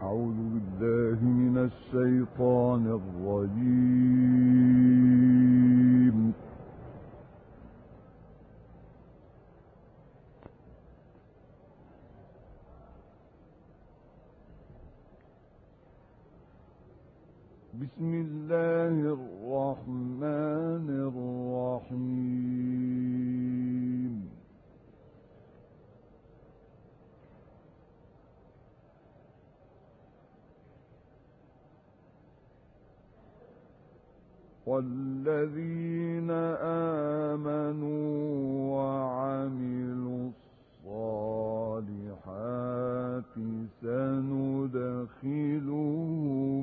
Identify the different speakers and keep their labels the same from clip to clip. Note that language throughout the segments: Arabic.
Speaker 1: أعوذ بالله من الشيطان الرجيم. بسم الله الرحمن الرحيم. والذين آمنوا وعملوا الصالحات سندخلهم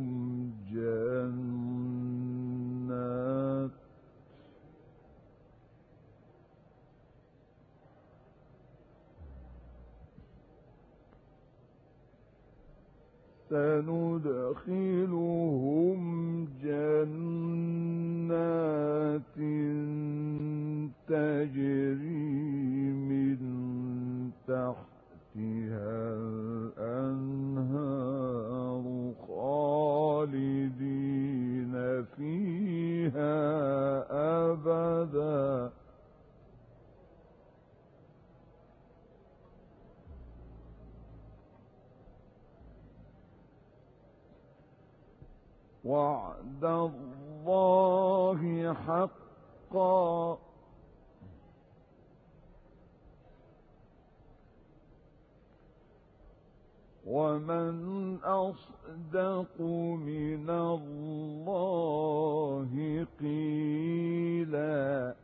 Speaker 1: جنات تجري من تحتها الأنهار خالدين فيها أبدا وعد الله حقا ومن أصدق من الله قيلا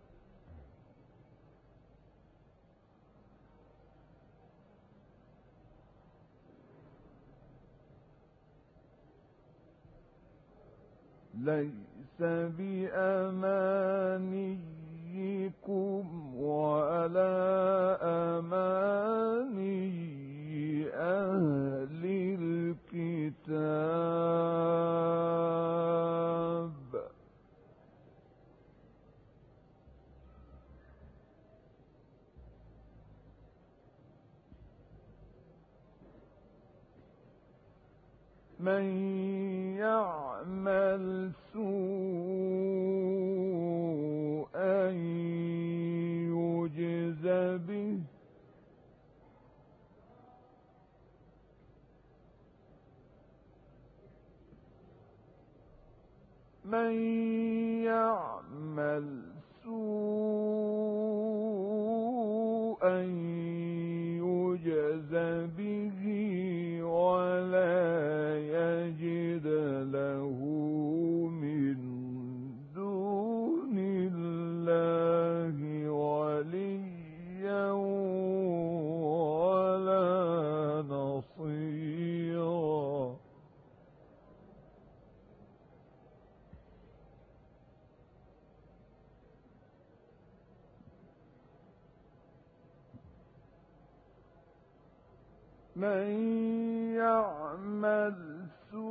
Speaker 1: ليس بأمانيكم ولا أماني أهل الكتاب من يعمل سوءا يجز به من يعمل سوءا يجز به ولا يجد له من دون الله وليا ولا نصيرا من يعمل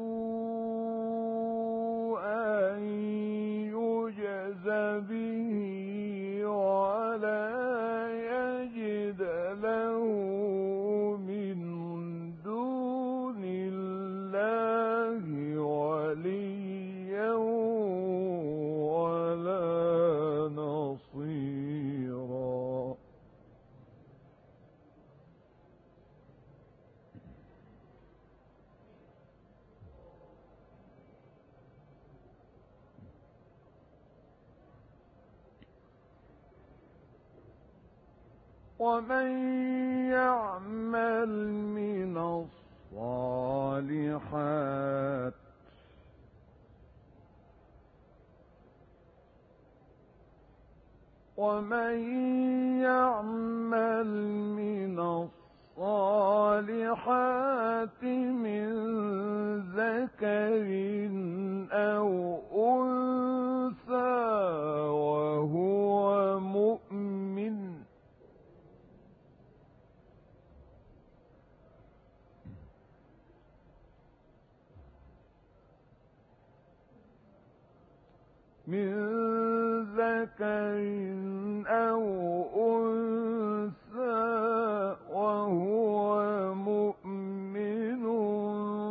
Speaker 1: سوءا يجز به ولا يجد له من دون الله وليا ولا نصيرا ومن يعمل من الصالحات ومن يعمل من الصالحات من ذكر أو أنثى وهو مؤمن من ذكر أو أنثى وهو مؤمن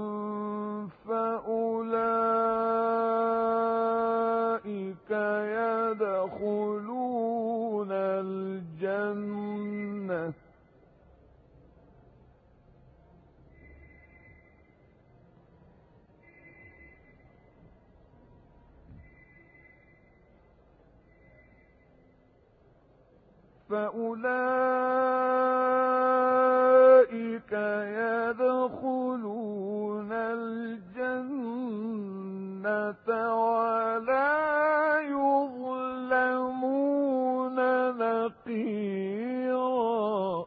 Speaker 1: فأولئك يدخلون الجنة ولا يظلمون نقيرا.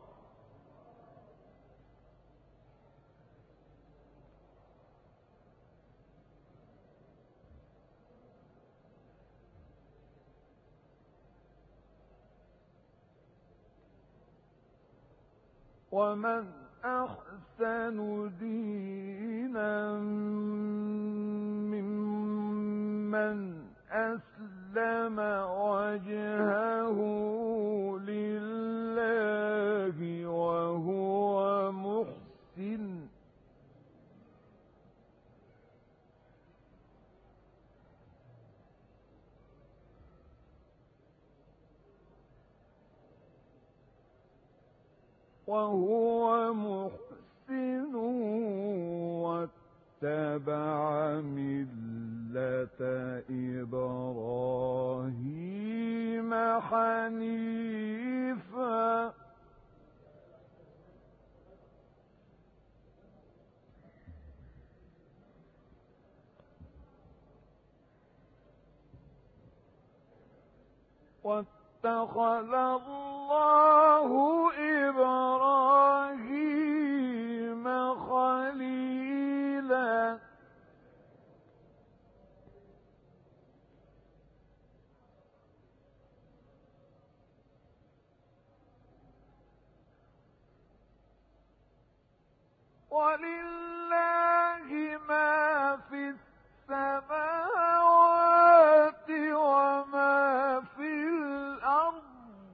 Speaker 1: ومن أحسن دينا ممن أسلم وجهه لله وهو محسن واتبع ملة إبراهيم حنيفا واتخذ الله إبراهيم خليلا. ولله ما في السماوات وما في الأرض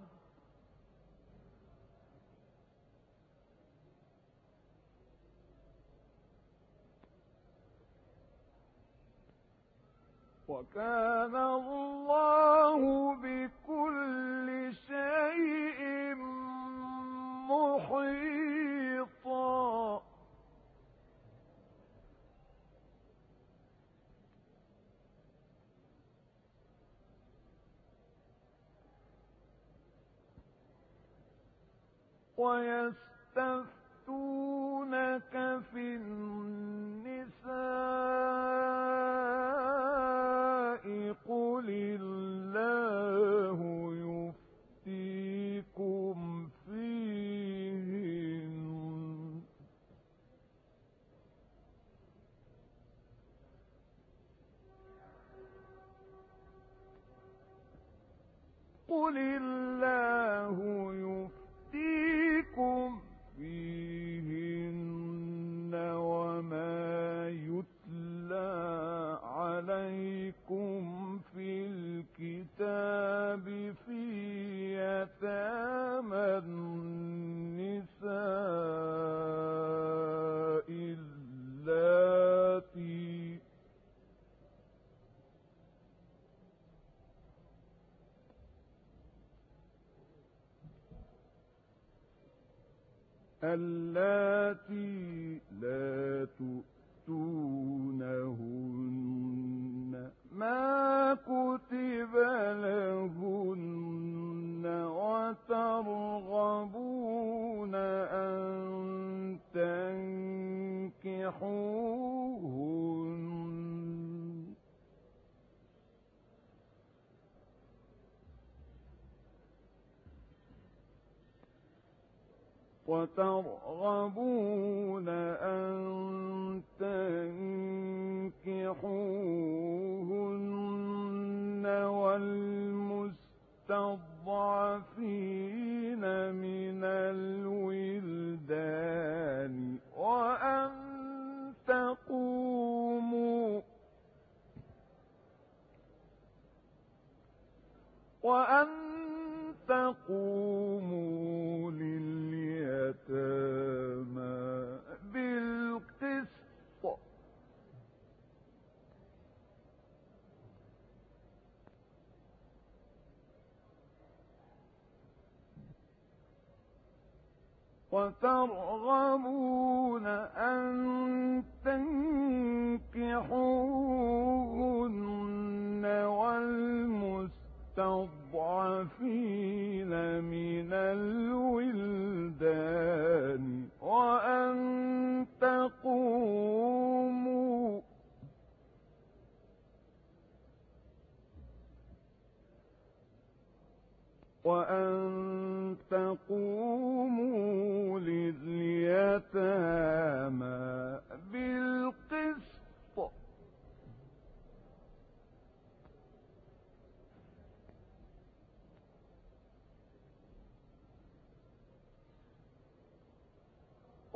Speaker 1: وكان الله بكل شيء محيطا. ويستفتونك في النساء قل الله يفتيكم فيهن قل الله يفتيكم فيهن وما يتلى عليكم في الكتاب في يتامى النساء اللاتي لا تؤتونهن ما كتب لهن وترغبون أن تنكحوهن والمستضعفين من الولدان وأن تقوموا لليتامى بالقسط وترغبون أن تنكحوهن والمستضعفين من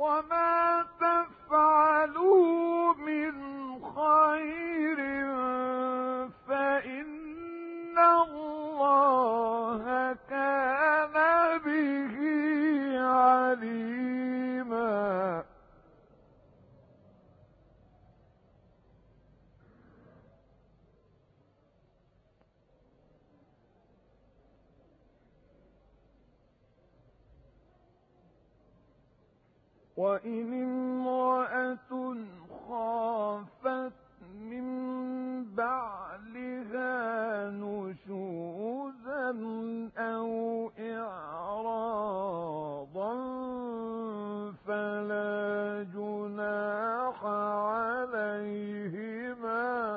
Speaker 1: وما تفعلوا من خير فإن الله كان به عليما. وإن امرأة خافت من بعلها نشوزا أو إعراضا فلا جناح عليهما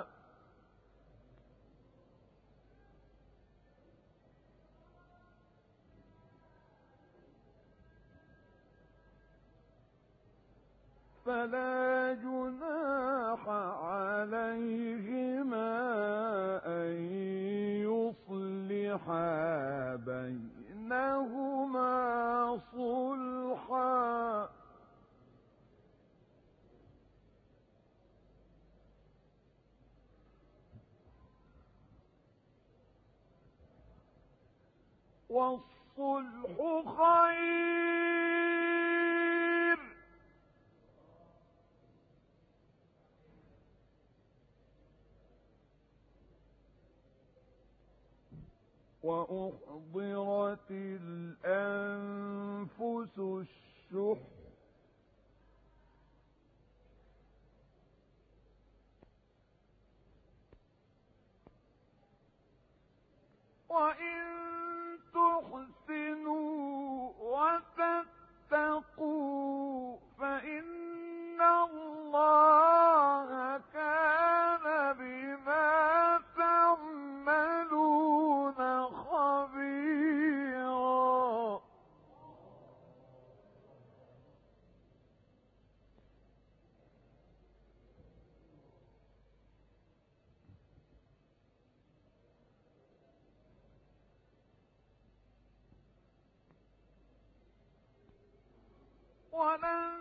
Speaker 1: أن يصلحا بينهما صلحا والصلح خير وأحضرت الأنفس الشح وإن تحسنوا وتتقوا فإن الله كان بما تعملون خبيرا. ولن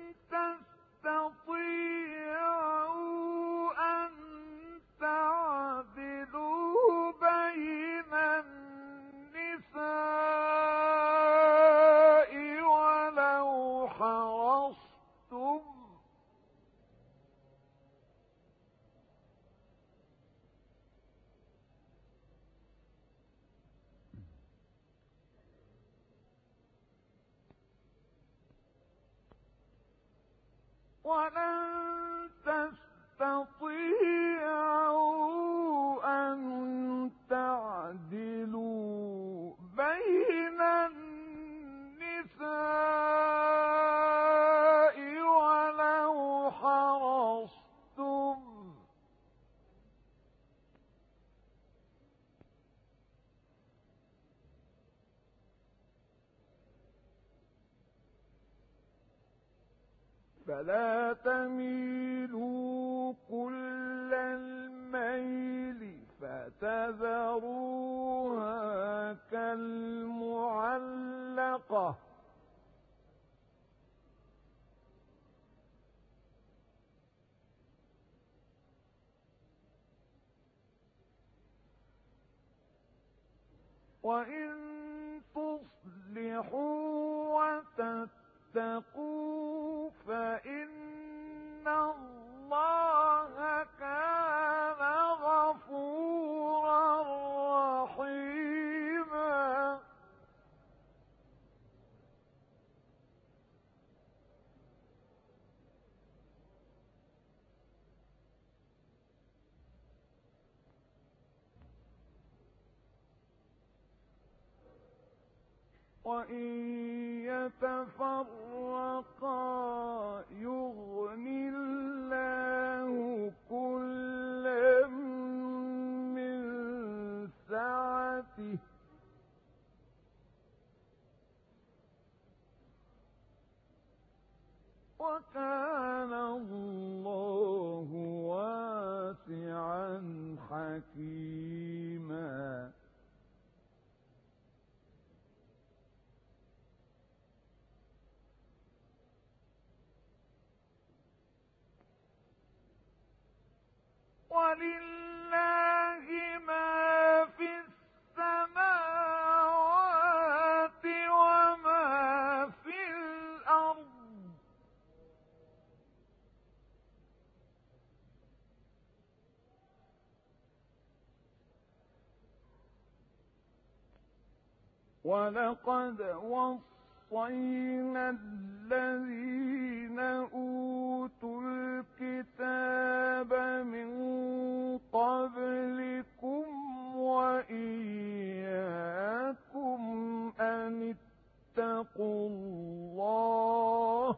Speaker 1: تستطيعوا أن تعدلوا بين النساء ولو حرصتم أن تعدلوا بين النساء ولو حرصتم فلا تميلوا كل الميل فتذروها كالمعلقة وإن تصلحوا وتتقوا فإن الله كان غفورا رحيما. وإن يتفرقا يغن الله كلا من سعته وكان الله واسعا حكيما. ولله ما في السماوات وما في الأرض ولقد وصينا الذين أوتوا الكتاب من قبلكم وإياكم أن اتقوا الله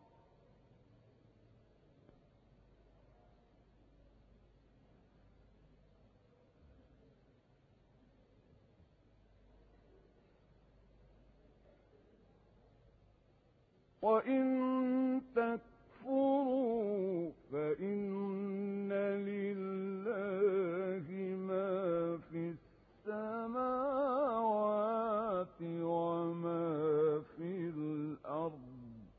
Speaker 1: وإن تكفروا فإن لله ما في السماوات وما في الأرض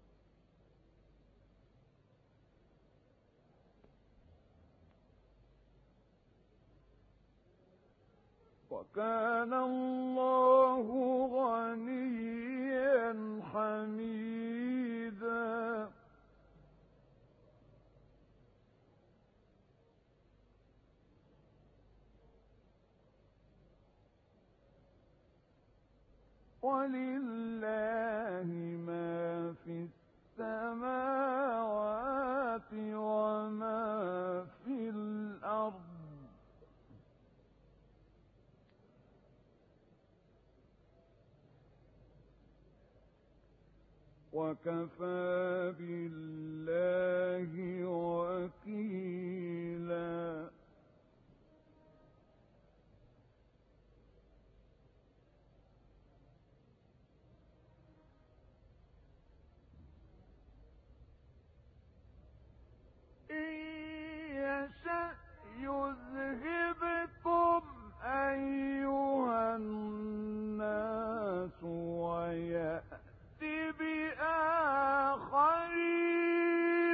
Speaker 1: وكان الله غنيا حميدا ولله ما في السماوات وما في الأرض وكفى بالله وكيلا إن يشأ يذهبكم أيها الناس ويأتي بآخرين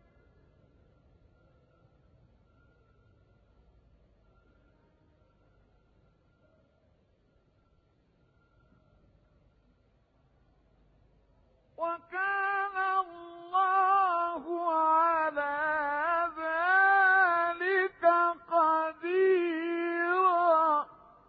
Speaker 1: وكان الله على ذلك قديرا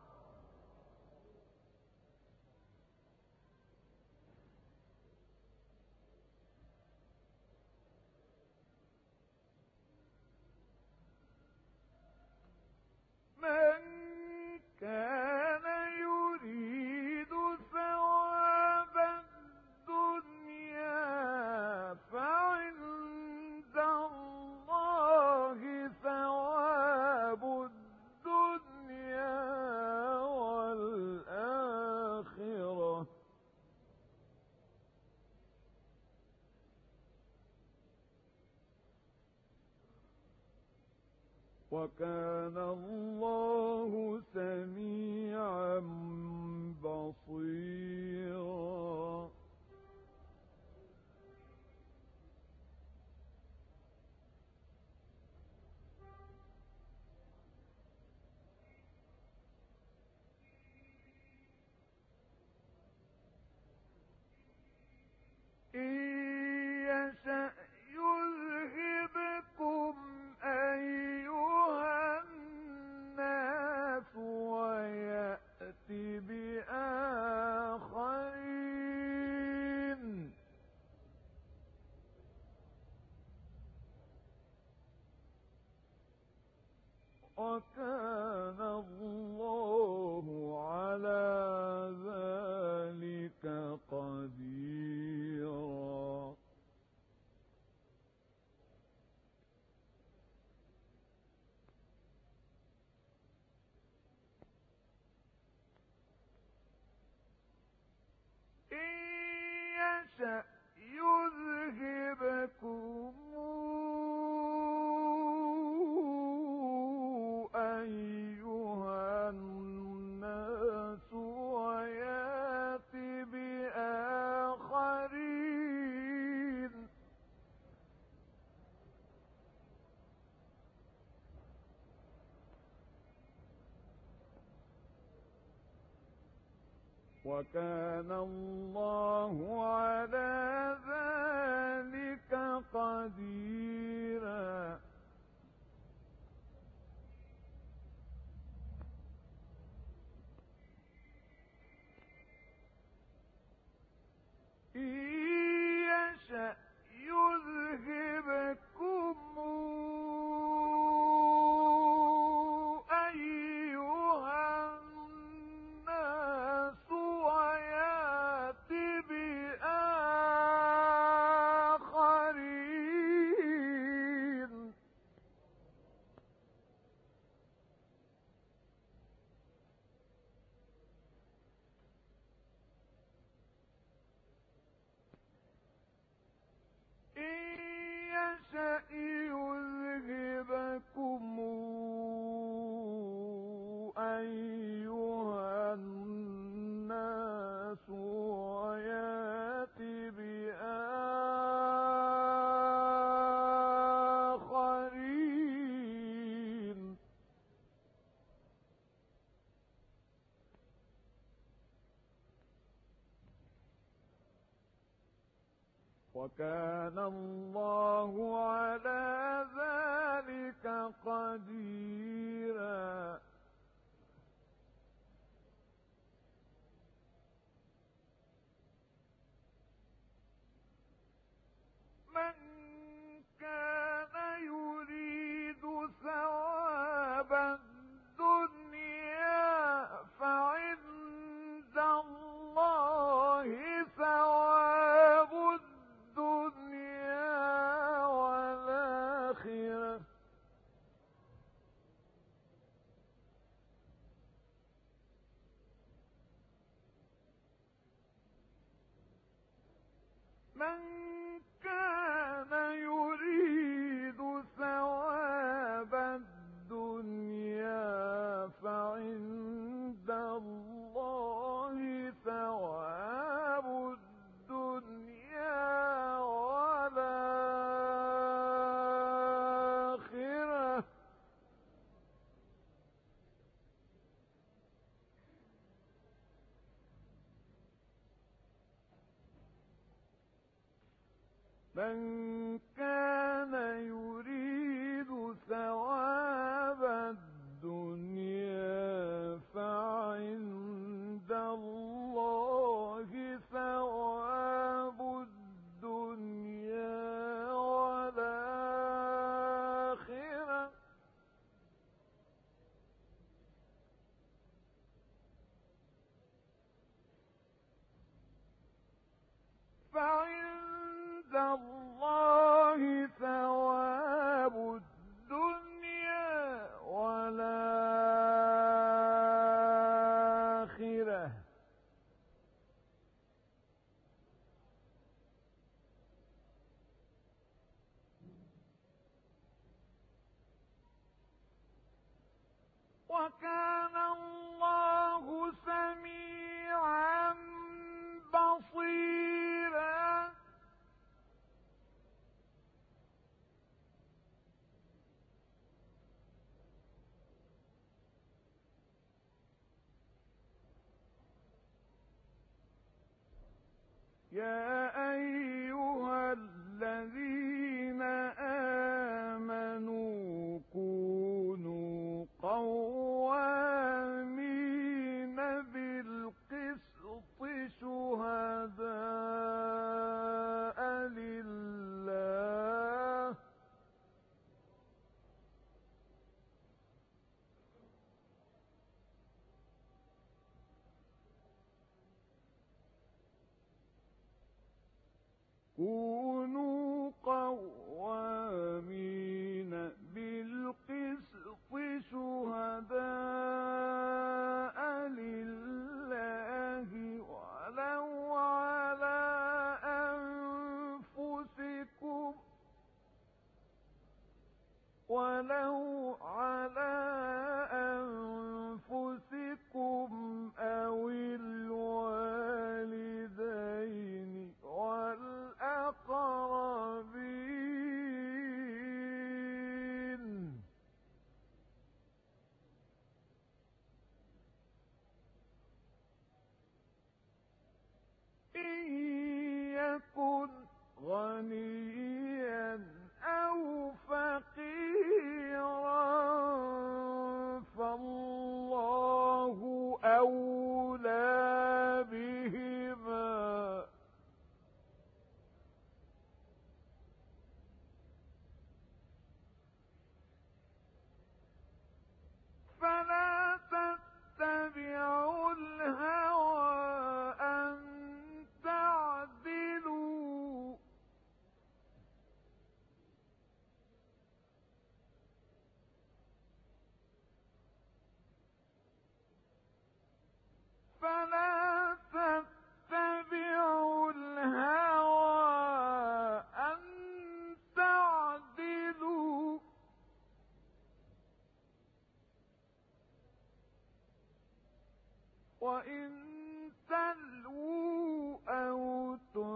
Speaker 1: من كان يريد ثواب الدنيا فعند الله ثواب الدنيا والآخرة وكان الله سميعا بصيرا إن يشأ يذهبكم أيها الناس ويأتي بآخرين وكان الله على ذلك قديرا إن يشأ يذهبكم أيها الناس ويأتي بآخرين وكان الله على ذلك قديرا. إن يشأ يذهبكم أيها الناس ويأت بآخرين. إن يشأ يذهبكم أيها الناس ويأت بآخرين. وكان الله على ذلك قديرا. من كان يريد ثواب الدنيا فعند الله ثواب الدنيا والآخرة. من كان يريد ثواب الدنيا فعند الله ثواب الدنيا والآخرة. من كان يريد ثواب الدنيا فعند الله ثواب الدنيا والآخرة. فعند الله ثواب الدنيا والآخرة. وكان الله سميعا بصيرا. يا أيها الذين آمنوا كونوا قوامين بالقسط شهداء لله كونوا قوامين بالقسط شهداء لله ولو على أنفسكم أو الوالدين والأقربين. يكن غنيا أو فقيرا فالله أولى بهما فلا تتبعوا الهوى أن تعدلوا وإن تلووا أو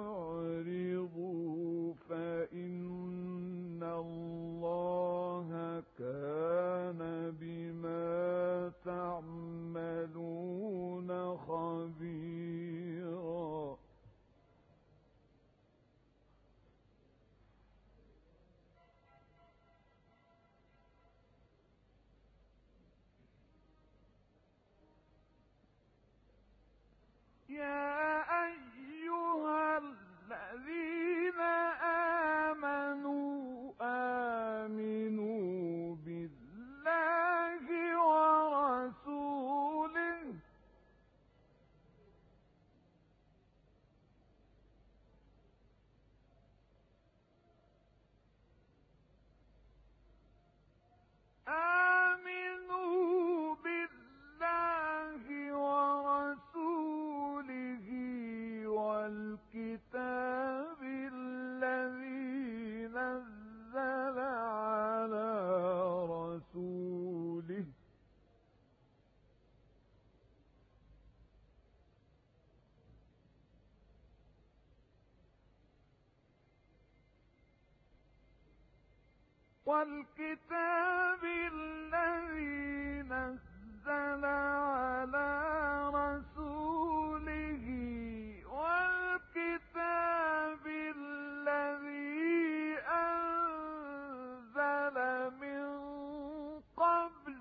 Speaker 1: تعرضوا فإن الله كان بما تعملون خبيرا. يا أيها الذين آمنوا آمنوا بالله ورسوله آمنوا بالله ورسوله والكتاب الذي نزل على رسوله والكتاب الذي نزل على رسوله والكتاب الذي أنزل من قبل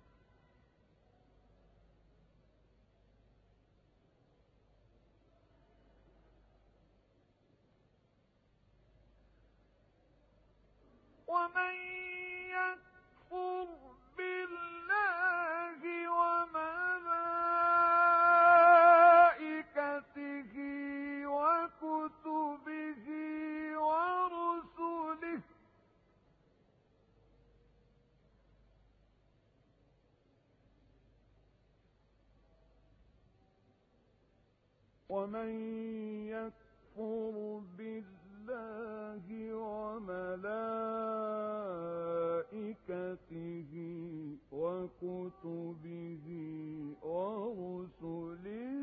Speaker 1: ومن يكفر بالله وملائكته وكتبه ورسله ومن يكفر بالله وملائكته وكتبه ورسله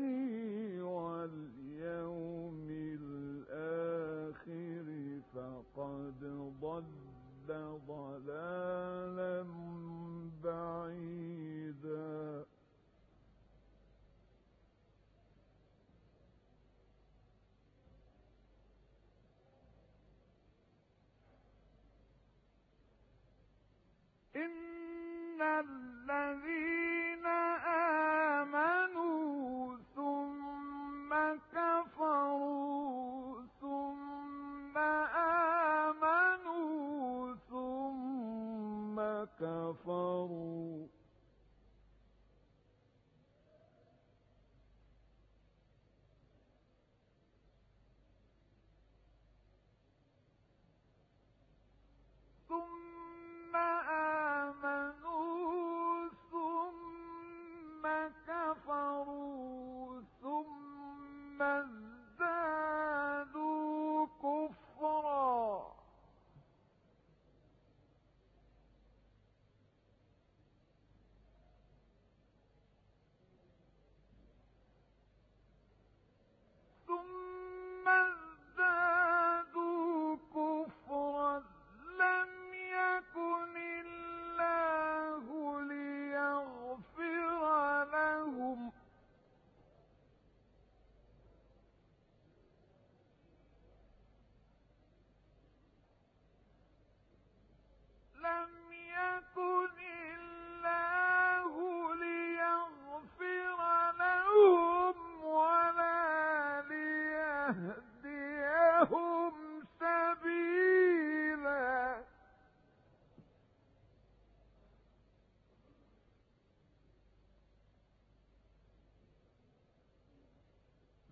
Speaker 1: واليوم الآخر فقد ضل ضلالا بعيدا. إن الذين آمنوا ثم كفروا ثم آمنوا ثم كفروا ثم آمنوا ثم كفروا ثم ازدادوا كفرا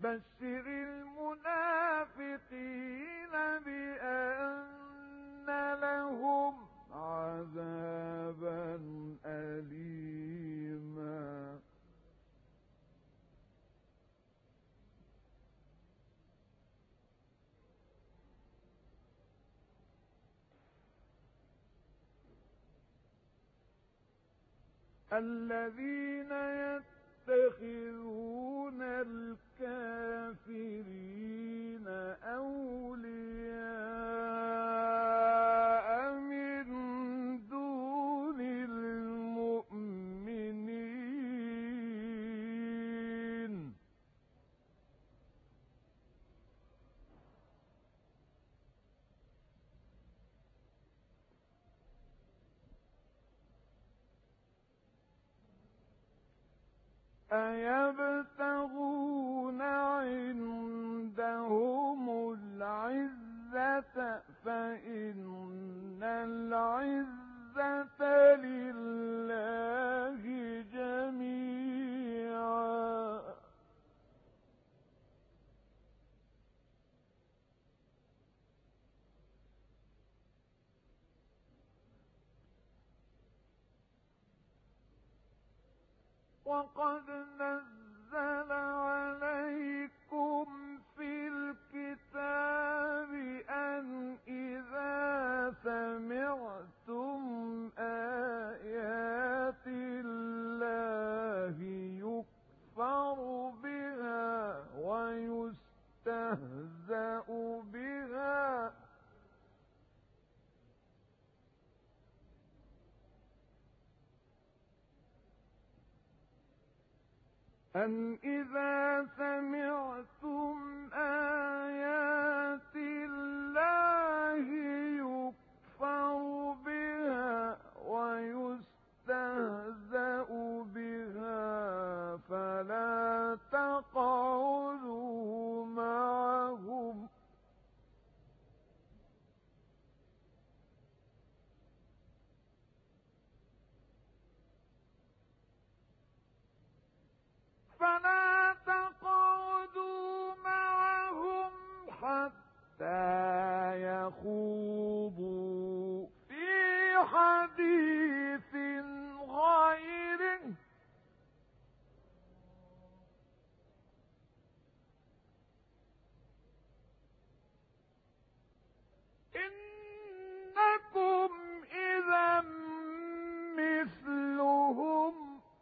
Speaker 1: بشر المنافقين بأن لهم عذابا أليما الذين يتخذون الكافرين أولياء من دون المؤمنين أيبتغون عندهم العزة فإن العزة لله جميعا وقد نزل عليكم في الكتاب أن إذا سمعتم آيات الله يكفر بها ويستهزأ بها أن إذا سمعتم آيات الله يكفر بها ويستهزأ بها فلا تقعدوا معهم حتى يخوضوا في حديث غيره إنكم إذا مثلهم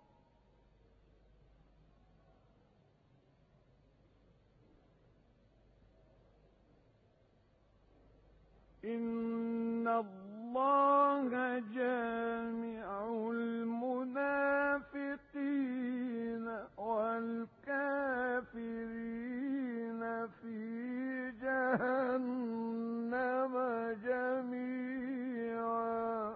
Speaker 1: إن الله جامع المنافقين والكافرين في جهنم جميعا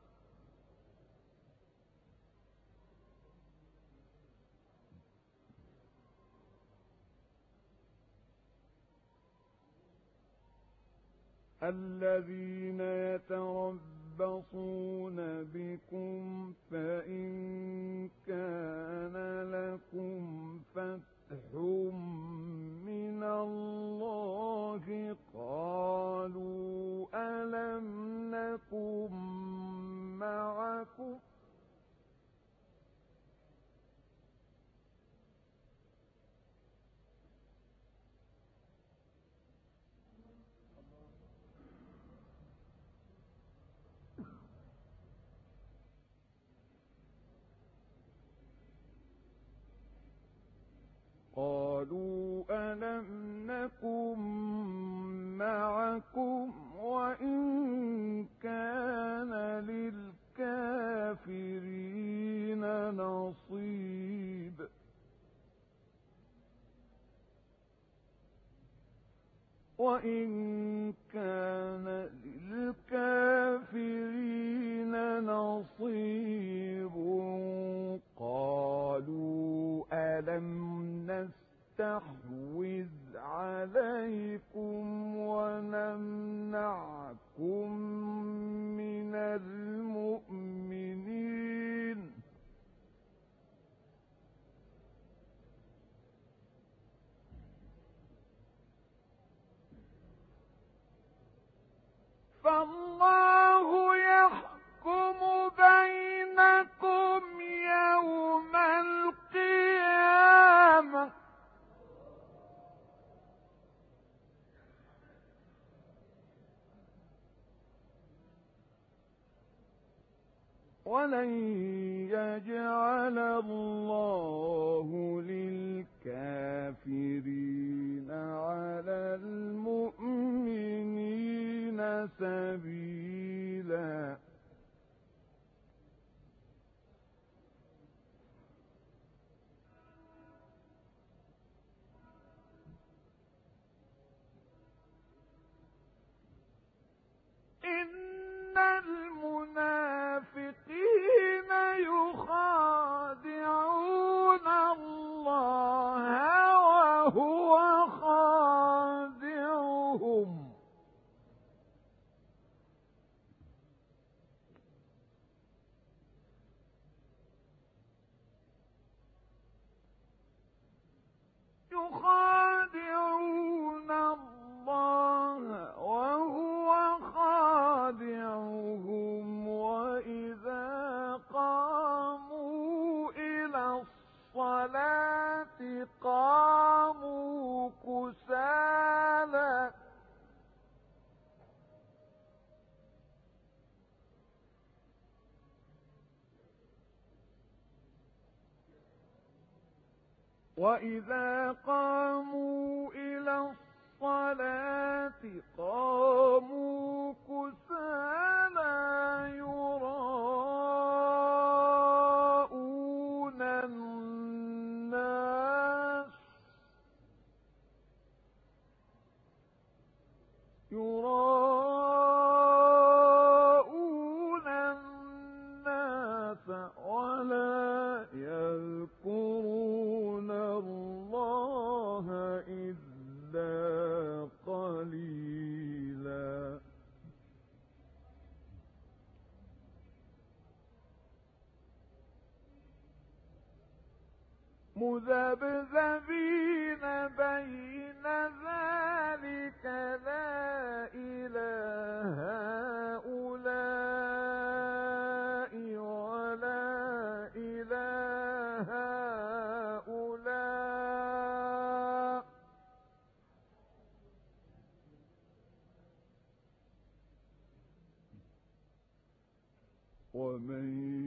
Speaker 1: الذين يتربصون بكم فإن كان لكم فتح من الله قالوا ألم نكن معكم قالوا ألم نكن معكم وإن كان للكافرين نصيب وإن كان للكافرين نصيب قالوا ألم نستحوذ عليكم ونمنعكم من المؤمنين فالله يحكم بينكم يوم القيامة ولن يجعل الله للكافرين على المؤمنين سبيلا إن المنافقين يخادعون الله وهو خادعهم يخادعون الله وهو خادعهم وإذا قاموا إلى الصلاة قاموا كسالى وإذا قاموا إلى الصلاة قاموا كسالى يراءون الناس ولا يذكرون الله إلا قليلا مذبذبين بين ذلك لا إلى هؤلاء ولا إلى هؤلاء ومن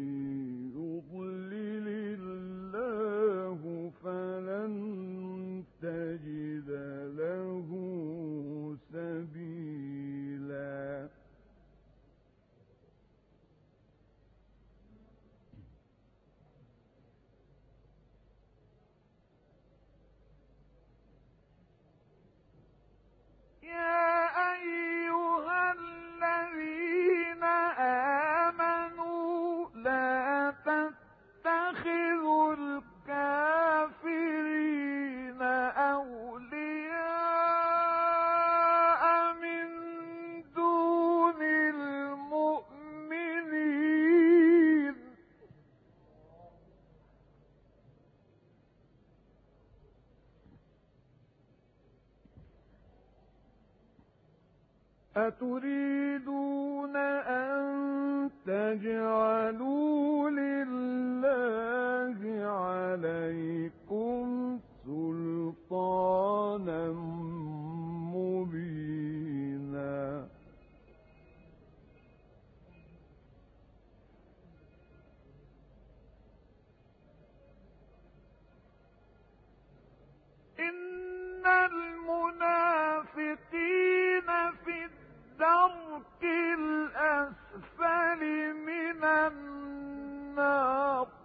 Speaker 1: يضلل الله فلن تجد له سبيلا يا أيها الذين آمنوا لا تتخذوا الكافرين أولياء من دون المؤمنين أتريدون أن تجعلوا لله عليكم سلطانا مبينا إن المنافقين في الدرك الأسفل من النار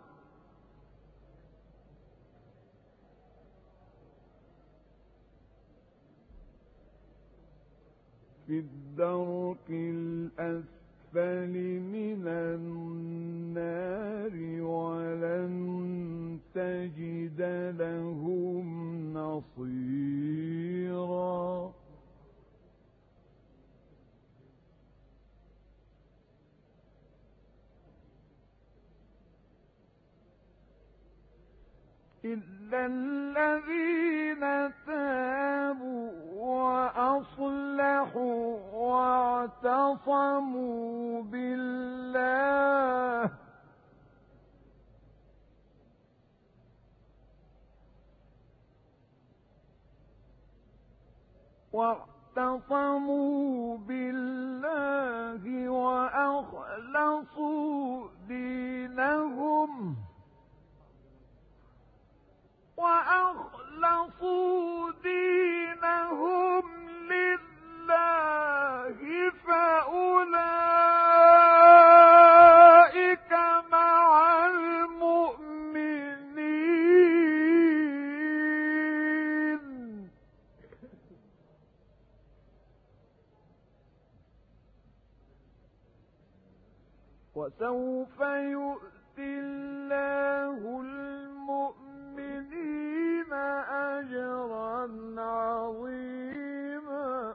Speaker 1: في الدرك الأسفل من النار ولن تجد لهم نصيرا إلا الذين تابوا وأصلحوا واعتصموا بالله وأخلصوا دينهم لله فأولئك مع المؤمنين وسوف يؤتي الله المؤمنين أجرا عظيما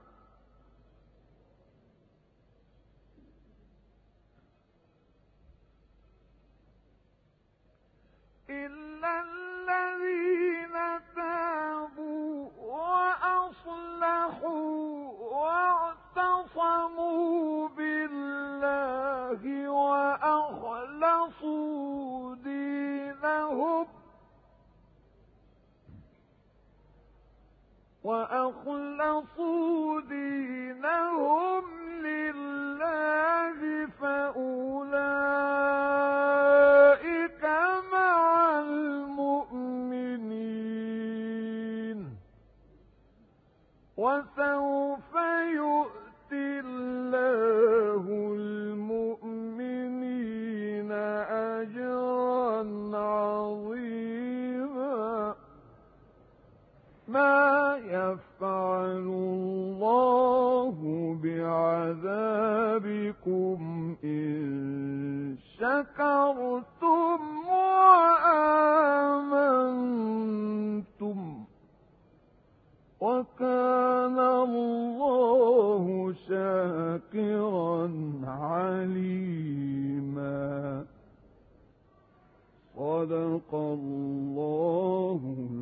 Speaker 1: إلا الذين تابوا وأصلحوا واعتصموا بالله وأخلصوا دينهم لله فأولئك مع المؤمنين وسوف يؤتي الله المؤمنين أجرا عظيما ما يفعل الله بعذابكم إن شكرتم وآمنتم وكان الله شاكرا عليما صدق الله